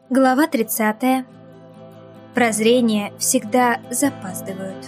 Глава 30. Прозрения всегда запаздывают.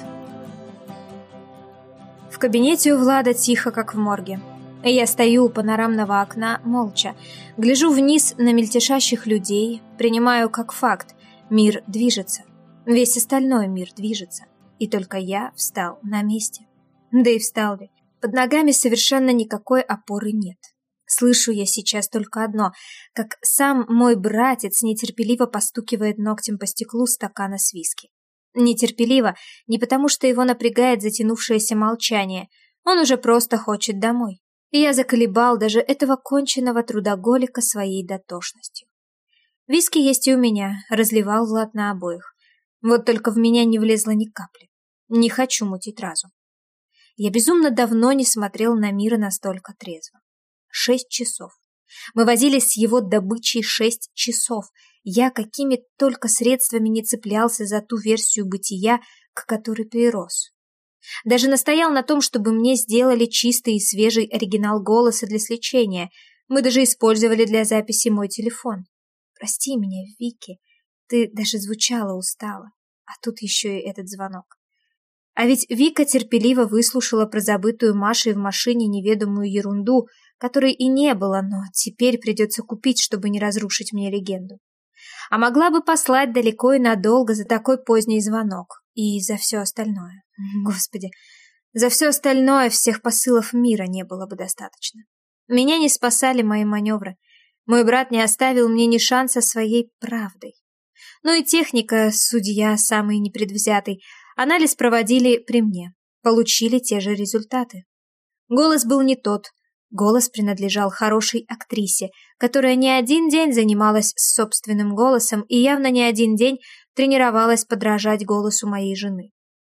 В кабинете у Влада тихо, как в морге. Я стою у панорамного окна молча, гляжу вниз на мельтешащих людей, принимаю как факт: мир движется. Весь остальной мир движется. И только я встал на месте. Да и встал ли? Под ногами совершенно никакой опоры нет. Слышу я сейчас только одно, как сам мой братец нетерпеливо постукивает ногтем по стеклу стакана с виски. Нетерпеливо не потому, что его напрягает затянувшееся молчание, он уже просто хочет домой. И я заколебал даже этого конченного трудоголика своей дотошностью. Виски есть и у меня, разливал Влад на обоих. Вот только в меня не влезло ни капли. Не хочу мутить разум. Я безумно давно не смотрел на мир настолько трезво. 6 часов. Мы возились с его добычей 6 часов. Я какими только средствами не цеплялся за ту версию бытия, к которой прирос. Даже настоял на том, чтобы мне сделали чистый и свежий оригинал голоса для сличения. Мы даже использовали для записи мой телефон. Прости меня, Вики, ты даже звучала устало. А тут еще и этот звонок. А ведь Вика терпеливо выслушала про забытую Машей в машине неведомую ерунду, которой и не было, но теперь придется купить, чтобы не разрушить мне легенду. А могла бы послать далеко и надолго за такой поздний звонок. И за все остальное. Господи, за все остальное всех посылов мира не было бы достаточно. Меня не спасали мои маневры. Мой брат не оставил мне ни шанса своей правдой. Ну и техника, судья самый непредвзятый, анализ проводили при мне. Получили те же результаты. Голос был не тот. Голос принадлежал хорошей актрисе, которая не один день занималась собственным голосом и явно не один день тренировалась подражать голосу моей жены.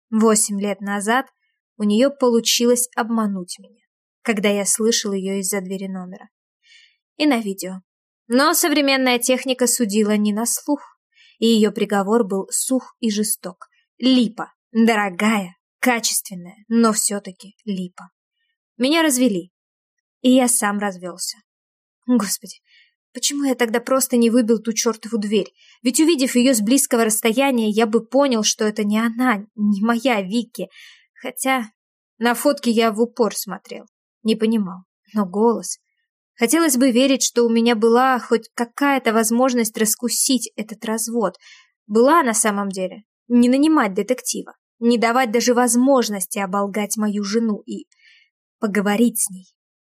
8 лет назад у нее получилось обмануть меня, когда я слышал ее из-за двери номера. И на видео. Но современная техника судила не на слух, и ее приговор был сух и жесток. Липа. Дорогая, качественная, но все-таки липа. Меня развели. И я сам развелся. Господи, почему я тогда просто не выбил ту чертову дверь? Ведь увидев ее с близкого расстояния, я бы понял, что это не она, не моя Вики. Хотя на фотке я в упор смотрел. Не понимал. Но голос... Хотелось бы верить, что у меня была хоть какая-то возможность раскусить этот развод. Была на самом деле. Не нанимать детектива. Не давать даже возможности оболгать мою жену и поговорить с ней.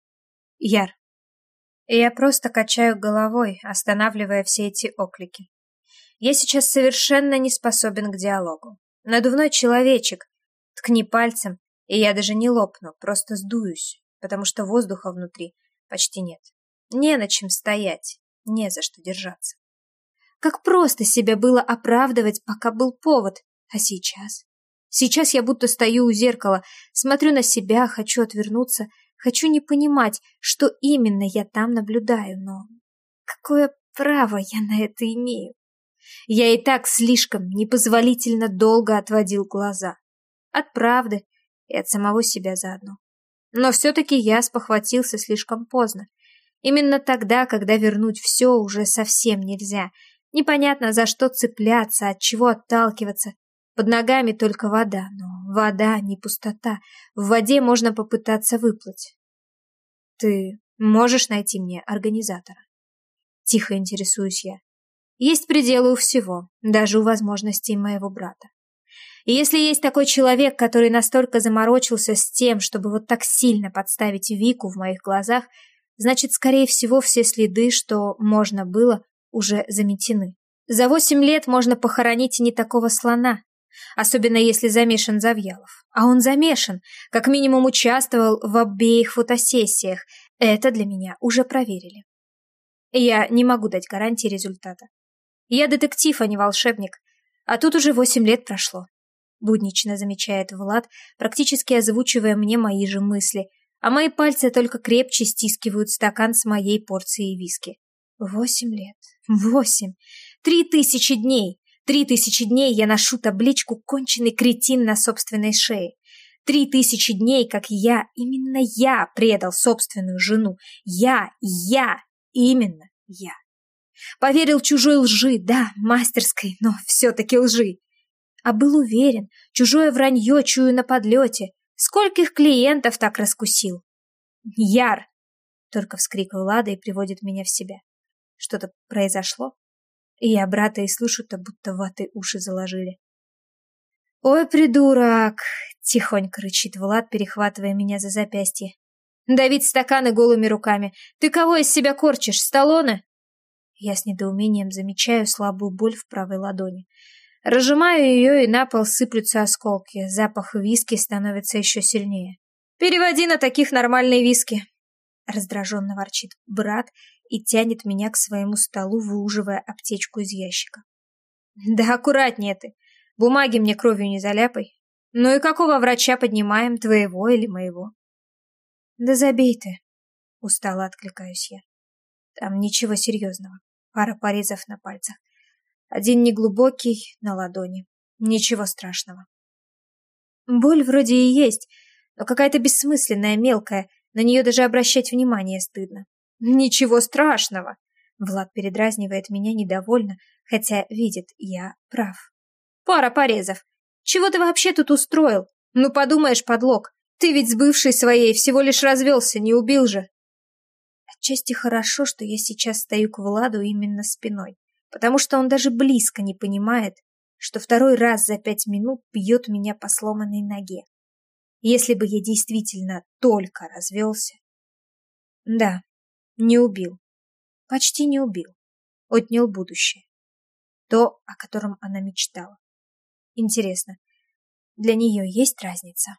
Яр. Я просто качаю головой, останавливая все эти оклики. Я сейчас совершенно не способен к диалогу. Надувной человечек. Ткни пальцем, и я даже не лопну, просто сдуюсь, потому что воздуха внутри почти нет. Не на чем стоять, не за что держаться. Как просто себя было оправдывать, пока был повод. А сейчас? Сейчас я будто стою у зеркала, смотрю на себя, хочу отвернуться, хочу не понимать, что именно я там наблюдаю, но какое право я на это имею? Я и так слишком непозволительно долго отводил глаза. От правды и от самого себя заодно. Но все-таки я спохватился слишком поздно. Именно тогда, когда вернуть все уже совсем нельзя. Непонятно, за что цепляться, от чего отталкиваться. Под ногами только вода, но вода не пустота. В воде можно попытаться выплыть. Ты можешь найти мне организатора? Тихо интересуюсь я. Есть пределы у всего, даже у возможностей моего брата. И если есть такой человек, который настолько заморочился с тем, чтобы вот так сильно подставить Вику в моих глазах, значит, скорее всего, все следы, что можно было, уже заметены. За 8 лет можно похоронить и не такого слона, особенно если замешан Завьялов. А он замешан, как минимум участвовал в обеих фотосессиях. Это для меня уже проверили. Я не могу дать гарантии результата. Я детектив, а не волшебник. А тут уже 8 лет прошло. Буднично замечает Влад, практически озвучивая мне мои же мысли, а мои пальцы только крепче стискивают стакан с моей порцией виски. 8 лет. 8. 3000 дней. 3000 дней я ношу табличку «Конченый кретин» на собственной шее. 3000 дней, как я, именно я предал собственную жену. Именно я. Поверил чужой лжи, да, мастерской, но все-таки лжи. А был уверен, чужое вранье чую на подлете. Скольких клиентов так раскусил? Яр! Только вскрикивает Лада и приводит меня в себя. Что-то произошло? И я брата и слышу-то, будто ватой уши заложили. «Ой, придурок!» — тихонько рычит Влад, перехватывая меня за запястье. «Давить стаканы голыми руками. Ты кого из себя корчишь, Сталлоне?» Я с недоумением замечаю слабую боль в правой ладони. Разжимаю ее, и на пол сыплются осколки. Запах виски становится еще сильнее. «Переводи на таких нормальные виски!» Раздраженно ворчит брат и тянет меня к своему столу, выуживая аптечку из ящика. «Да аккуратнее ты! Бумаги мне кровью не заляпай. Ну и какого врача поднимаем, твоего или моего?» «Да забей ты!» Устало откликаюсь я. «Там ничего серьезного. Пара порезов на пальцах. Один неглубокий, на ладони. Ничего страшного». Боль вроде и есть, но какая-то бессмысленная, мелкая. На нее даже обращать внимание стыдно. «Ничего страшного!» Влад передразнивает меня недовольно, хотя видит, я прав. «Пара порезов. Чего ты вообще тут устроил? Ну, подумаешь, подлог. Ты ведь с бывшей своей всего лишь развелся, не убил же». Отчасти хорошо, что я сейчас стою к Владу именно спиной, потому что он даже близко не понимает, что второй раз за 5 минут бьет меня по сломанной ноге. Если бы я действительно только развелся... Да, не убил. Почти не убил. Отнял будущее. То, о котором она мечтала. Интересно, для нее есть разница?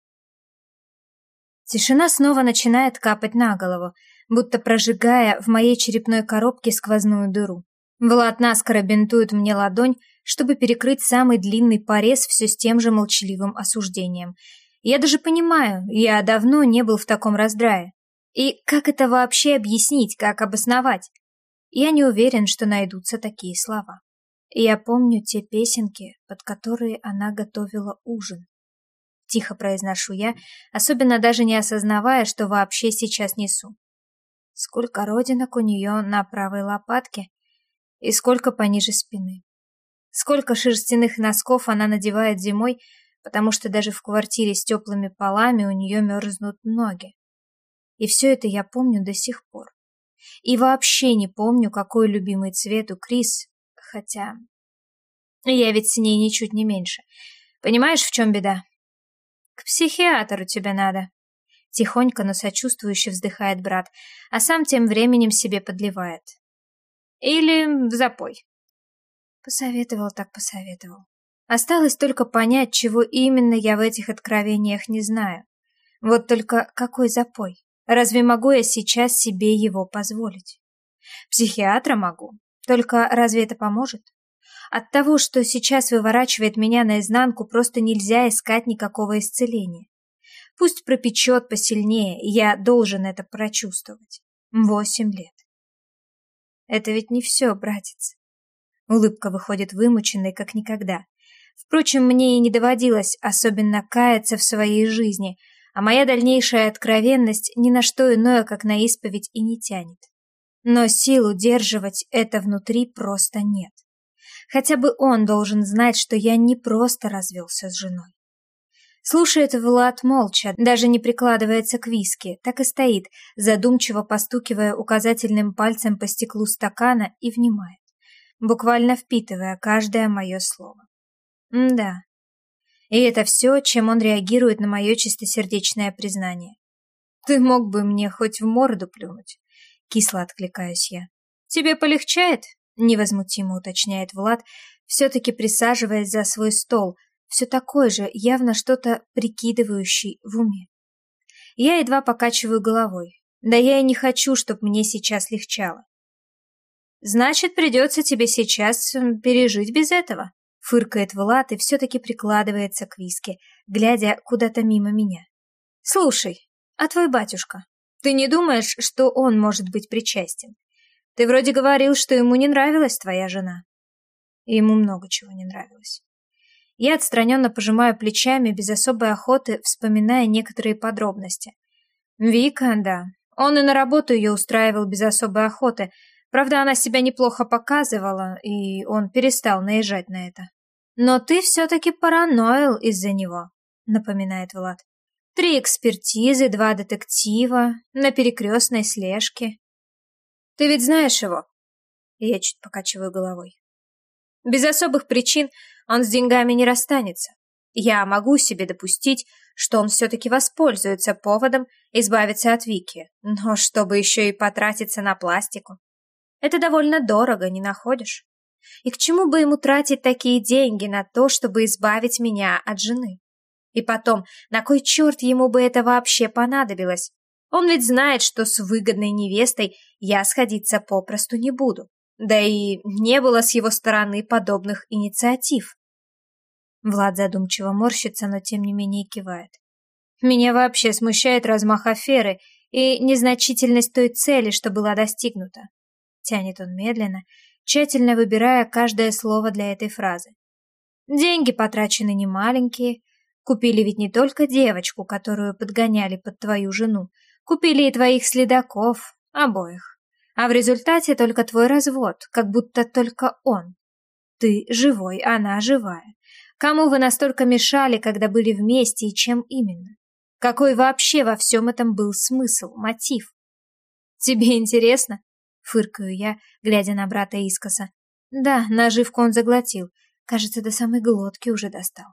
Тишина снова начинает капать на голову, будто прожигая в моей черепной коробке сквозную дыру. Влад наскоро бинтует мне ладонь, чтобы перекрыть самый длинный порез все с тем же молчаливым осуждением. Я даже понимаю, я давно не был в таком раздрае. И как это вообще объяснить, как обосновать? Я не уверен, что найдутся такие слова. Я помню те песенки, под которые она готовила ужин. Тихо произношу я, особенно даже не осознавая, что вообще сейчас несу. Сколько родинок у нее на правой лопатке и сколько пониже спины. Сколько шерстяных носков она надевает зимой, потому что даже в квартире с теплыми полами у нее мерзнут ноги. И все это я помню до сих пор. И вообще не помню, какой любимый цвет у Крис, хотя... Я ведь с ней ничуть не меньше. Понимаешь, в чем беда? К психиатру тебе надо. Тихонько, но сочувствующе вздыхает брат, а сам тем временем себе подливает. Или в запой. Посоветовал так посоветовал. Осталось только понять, чего именно я в этих откровениях не знаю. Вот только какой запой? Разве могу я сейчас себе его позволить? Психиатра могу. Только разве это поможет? От того, что сейчас выворачивает меня наизнанку, просто нельзя искать никакого исцеления. Пусть пропечет посильнее, я должен это прочувствовать. 8 лет. Это ведь не все, братец. Улыбка выходит вымученной, как никогда. Впрочем, мне и не доводилось особенно каяться в своей жизни, а моя дальнейшая откровенность ни на что иное, как на исповедь, и не тянет. Но сил удерживать это внутри просто нет. Хотя бы он должен знать, что я не просто развелся с женой. Слушает Влад молча, даже не прикладывается к виски, так и стоит, задумчиво постукивая указательным пальцем по стеклу стакана и внимает, буквально впитывая каждое мое слово. Да. И это все, чем он реагирует на мое чистосердечное признание. «Ты мог бы мне хоть в морду плюнуть», — кисло откликаюсь я. «Тебе полегчает?» — невозмутимо уточняет Влад, все-таки присаживаясь за свой стол, все такой же, явно что-то прикидывающий в уме. Я едва покачиваю головой. Да я и не хочу, чтобы мне сейчас легчало. «Значит, придется тебе сейчас пережить без этого», — фыркает Влад и все-таки прикладывается к виске, глядя куда-то мимо меня. «Слушай, а твой батюшка, ты не думаешь, что он может быть причастен? Ты вроде говорил, что ему не нравилась твоя жена». Ему много чего не нравилось. Я отстраненно пожимаю плечами, без особой охоты, вспоминая некоторые подробности. Вика, да. Он и на работу ее устраивал без особой охоты, Правда, она себя неплохо показывала, и он перестал наезжать на это. «Но ты все-таки параноил из-за него», — напоминает Влад. 3 экспертизы, 2 детектива, на перекрестной слежке. Ты ведь знаешь его?» Я чуть покачиваю головой. Без особых причин он с деньгами не расстанется. Я могу себе допустить, что он все-таки воспользуется поводом избавиться от Вики, но чтобы еще и потратиться на пластику. Это довольно дорого, не находишь? И к чему бы ему тратить такие деньги на то, чтобы избавить меня от жены? И потом, на кой черт ему бы это вообще понадобилось? Он ведь знает, что с выгодной невестой я сходиться попросту не буду. Да и не было с его стороны подобных инициатив. Влад задумчиво морщится, но тем не менее кивает. Меня вообще смущает размах аферы и незначительность той цели, что была достигнута. Тянет он медленно, тщательно выбирая каждое слово для этой фразы. Деньги потрачены немаленькие. Купили ведь не только девочку, которую подгоняли под твою жену. Купили и твоих следаков, обоих. А в результате только твой развод, как будто только он. Ты живой, она живая. Кому вы настолько мешали, когда были вместе, и чем именно? Какой вообще во всем этом был смысл, мотив? Тебе интересно? Фыркаю я, глядя на брата искоса. Да, наживку он заглотил. Кажется, до самой глотки уже достал.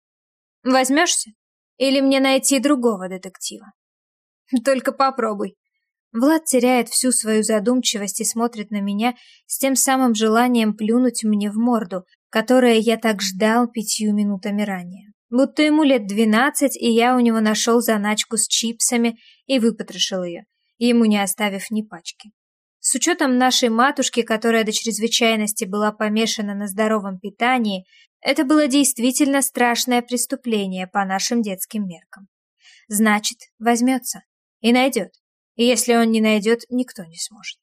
Возьмешься? Или мне найти другого детектива? Только попробуй. Влад теряет всю свою задумчивость и смотрит на меня с тем самым желанием плюнуть мне в морду, которое я так ждал 5 минутами ранее. Будто ему лет 12, и я у него нашел заначку с чипсами и выпотрошил ее, ему не оставив ни пачки. С учетом нашей матушки, которая до чрезвычайности была помешана на здоровом питании, это было действительно страшное преступление по нашим детским меркам. Значит, возьмется и найдет. И если он не найдет, никто не сможет.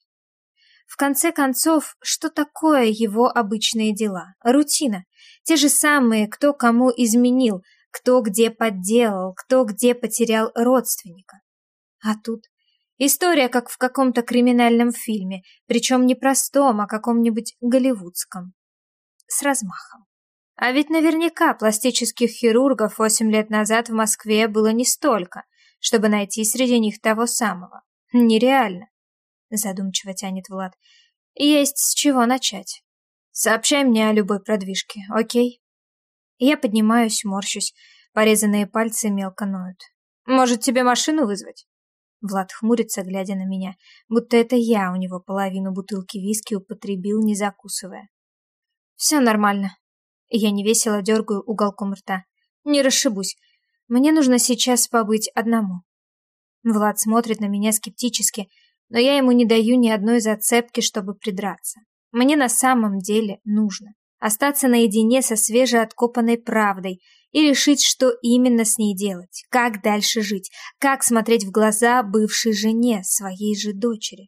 В конце концов, что такое его обычные дела? Рутина. Те же самые, кто кому изменил, кто где подделал, кто где потерял родственника. А тут история, как в каком-то криминальном фильме, причем не простом, а каком-нибудь голливудском. С размахом. А ведь наверняка пластических хирургов 8 лет назад в Москве было не столько, чтобы найти среди них того самого. Нереально. Задумчиво тянет Влад. Есть с чего начать. Сообщай мне о любой продвижке, окей? Я поднимаюсь, морщусь. Порезанные пальцы мелко ноют. Может, тебе машину вызвать? Влад хмурится, глядя на меня, будто это я у него половину бутылки виски употребил, не закусывая. Все нормально. Я невесело дергаю уголком рта. Не расшибусь. Мне нужно сейчас побыть одному. Влад смотрит на меня скептически, но я ему не даю ни одной зацепки, чтобы придраться. Мне на самом деле нужно остаться наедине со свежеоткопанной правдой и решить, что именно с ней делать, как дальше жить, как смотреть в глаза бывшей жене, своей же дочери.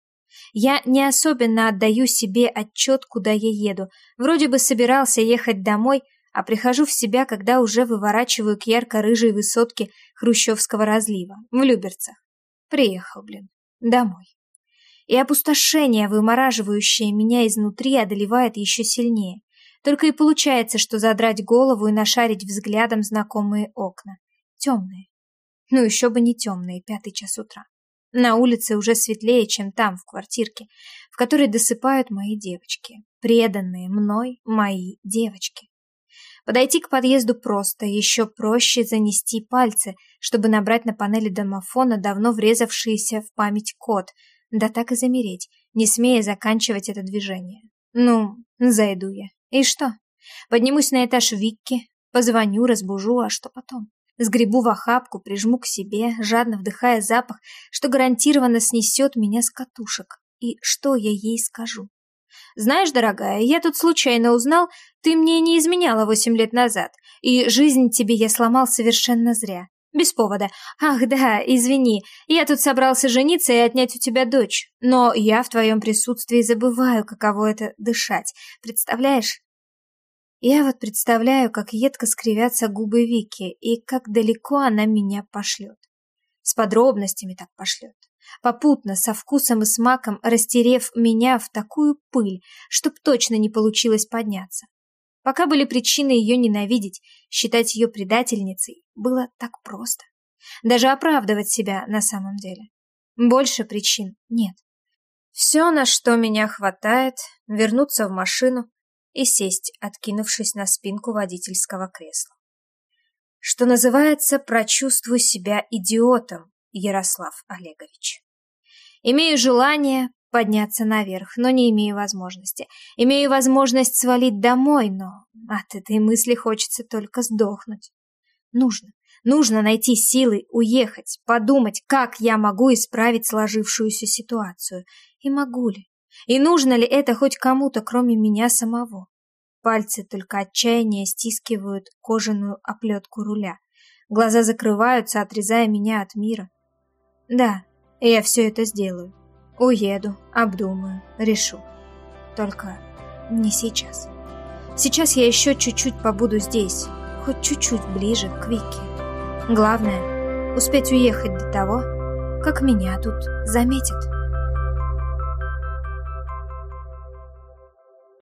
Я не особенно отдаю себе отчет, куда я еду. Вроде бы собирался ехать домой, а прихожу в себя, когда уже выворачиваю к ярко-рыжей высотке хрущевского разлива, в Люберцах. Приехал, домой. И опустошение, вымораживающее меня изнутри, одолевает еще сильнее. Только и получается, что задрать голову и нашарить взглядом знакомые окна. Темные. Ну еще бы не темные, 5 час утра. На улице уже светлее, чем там, в квартирке, в которой досыпают мои девочки. Преданные мной мои девочки. Подойти к подъезду просто, еще проще занести пальцы, чтобы набрать на панели домофона давно врезавшийся в память код, да так и замереть, не смея заканчивать это движение. Ну, зайду я. И что? Поднимусь на этаж Викки, позвоню, разбужу, а что потом? Сгребу в охапку, прижму к себе, жадно вдыхая запах, что гарантированно снесет меня с катушек. И что я ей скажу? Знаешь, дорогая, я тут случайно узнал, ты мне не изменяла 8 лет назад, и жизнь тебе я сломал совершенно зря. Без повода. Ах, да, извини, я тут собрался жениться и отнять у тебя дочь, но я в твоем присутствии забываю, каково это дышать. Представляешь? Я вот представляю, как едко скривятся губы Вики, и как далеко она меня пошлет. С подробностями так пошлет. попутно, со вкусом и смаком растерев меня в такую пыль, чтоб точно не получилось подняться. Пока были причины ее ненавидеть, считать ее предательницей, было так просто. Даже оправдывать себя на самом деле. Больше причин нет. Все, на что меня хватает, вернуться в машину и сесть, откинувшись на спинку водительского кресла. Что называется, прочувствуй себя идиотом, Ярослав Олегович. Имею желание подняться наверх, но не имею возможности. Имею возможность свалить домой, но от этой мысли хочется только сдохнуть. Нужно найти силы уехать, подумать, как я могу исправить сложившуюся ситуацию. И могу ли? И нужно ли это хоть кому-то, кроме меня самого? Пальцы только отчаяние стискивают кожаную оплетку руля. Глаза закрываются, отрезая меня от мира. Да, я все это сделаю. Уеду, обдумаю, решу. Только не сейчас. Сейчас я еще чуть-чуть побуду здесь, хоть чуть-чуть ближе к Вике. Главное — успеть уехать до того, как меня тут заметят.